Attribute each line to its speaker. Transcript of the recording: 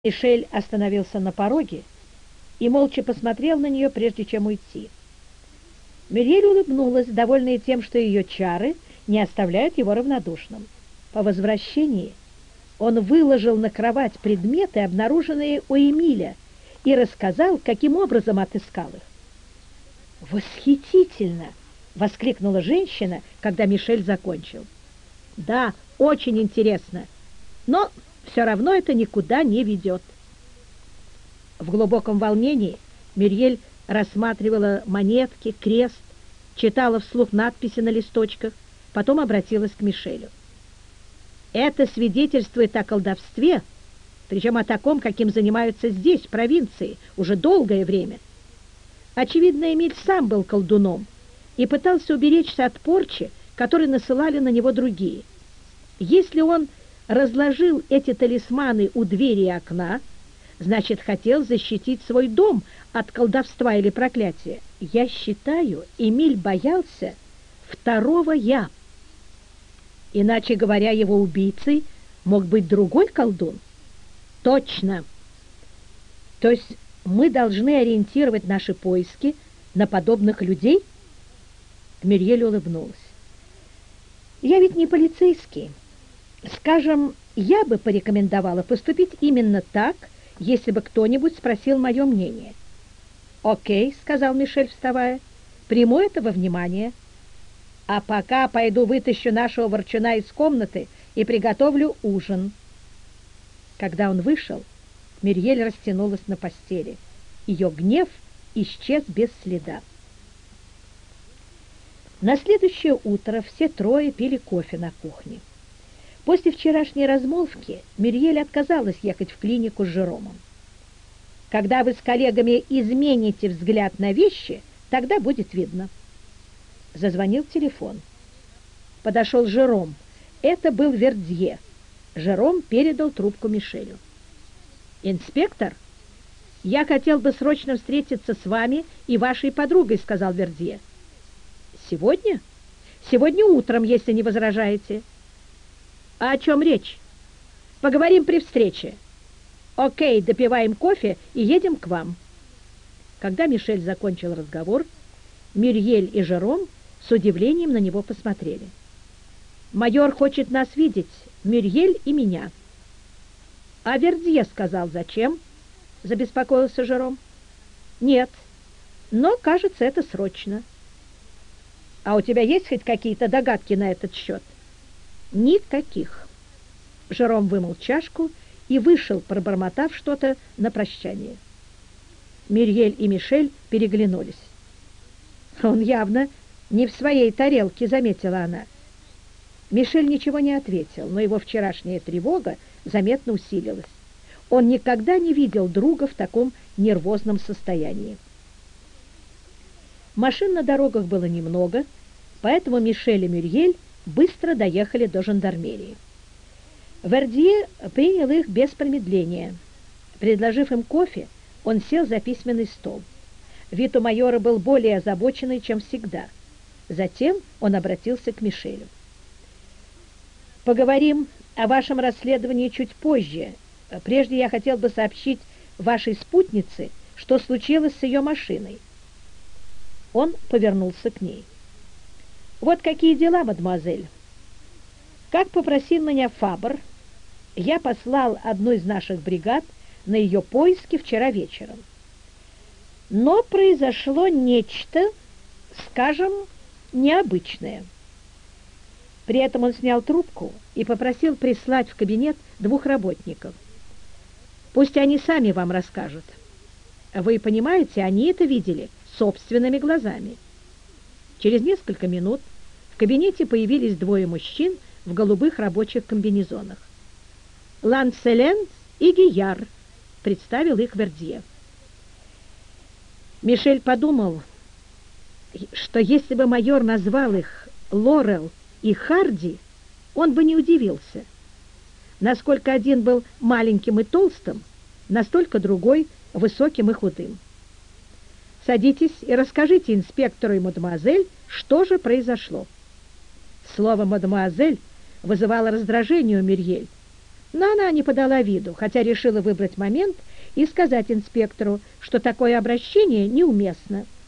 Speaker 1: Мишель остановился на пороге и молча посмотрел на нее, прежде чем уйти. Мюриель улыбнулась, довольная тем, что ее чары не оставляют его равнодушным. По возвращении он выложил на кровать предметы, обнаруженные у Эмиля, и рассказал, каким образом отыскал их. «Восхитительно!» — воскликнула женщина, когда Мишель закончил. «Да, очень интересно, но все равно это никуда не ведет». В глубоком волнении Мюриель рассматривала монетки, крест, читала вслух надписи на листочках, потом обратилась к Мишелю. «Это свидетельствует о колдовстве, причем о таком, каким занимаются здесь, в провинции, уже долгое время. Очевидно, Эмиль сам был колдуном и пытался уберечься от порчи, которой насылали на него другие. Если он разложил эти талисманы у двери и окна, значит, хотел защитить свой дом от колдовства или проклятия. Я считаю, Эмиль боялся второго «я». Иначе говоря, его убийцей мог быть другой колдун. Точно. То есть мы должны ориентировать наши поиски на подобных людей? Мюриель улыбнулась. Я ведь не полицейский. Скажем, я бы порекомендовала поступить именно так, если бы кто-нибудь спросил мое мнение. «Окей», — сказал Мишель, вставая, — «приму это во внимание. А пока пойду вытащу нашего ворчуна из комнаты и приготовлю ужин». Когда он вышел, Мюриель растянулась на постели. Ее гнев исчез без следа. На следующее утро все трое пили кофе на кухне. После вчерашней размолвки Мюриель отказалась ехать в клинику с Жеромом. «Когда вы с коллегами измените взгляд на вещи, тогда будет видно». Зазвонил телефон. Подошел Жером. Это был Вердье. Жером передал трубку Мишелю. «Инспектор, я хотел бы срочно встретиться с вами и вашей подругой», — сказал Вердье. «Сегодня? Сегодня утром, если не возражаете». «А о чем речь? Поговорим при встрече». «Окей, допиваем кофе и едем к вам». Когда Мишель закончил разговор, Мюриель и Жером с удивлением на него посмотрели. «Майор хочет нас видеть, Мюриель и меня». «А Вердье сказал, зачем?» — забеспокоился Жером. «Нет, но, кажется, это срочно». «А у тебя есть хоть какие-то догадки на этот счет?» «Никаких». Жером вымыл чашку и вышел, пробормотав что-то на прощание. Мюриель и Мишель переглянулись. «Он явно не в своей тарелке», — заметила она. Мишель ничего не ответил, но его вчерашняя тревога заметно усилилась. Он никогда не видел друга в таком нервозном состоянии. Машин на дорогах было немного, поэтому Мишель и Мюриель быстро доехали до жандармерии. Вердье принял их без промедления. Предложив им кофе, он сел за письменный стол. Вид у майора был более озабоченный, чем всегда. Затем он обратился к Мишелю. «Поговорим о вашем расследовании чуть позже. Прежде я хотел бы сообщить вашей спутнице, что случилось с ее машиной». Он повернулся к ней. «Вот какие дела, мадемуазель. Как попросил меня Фабр, я послал одну из наших бригад на ее поиски вчера вечером. Но произошло нечто, скажем, необычное». При этом он снял трубку и попросил прислать в кабинет 2 работников. «Пусть они сами вам расскажут. Вы понимаете, они это видели собственными глазами». Через несколько минут в кабинете появились 2 мужчин в голубых рабочих комбинезонах. «Ланселен и Гияр», — представил их Вердье. Мишель подумал, что если бы майор назвал их Лорел и Харди, он бы не удивился. Насколько один был маленьким и толстым, настолько другой высоким и худым. «Садитесь и расскажите инспектору и мадемуазель, что же произошло». Слово «мадемуазель» вызывало раздражение у Мюриель. Но она не подала виду, хотя решила выбрать момент и сказать инспектору, что такое обращение неуместно.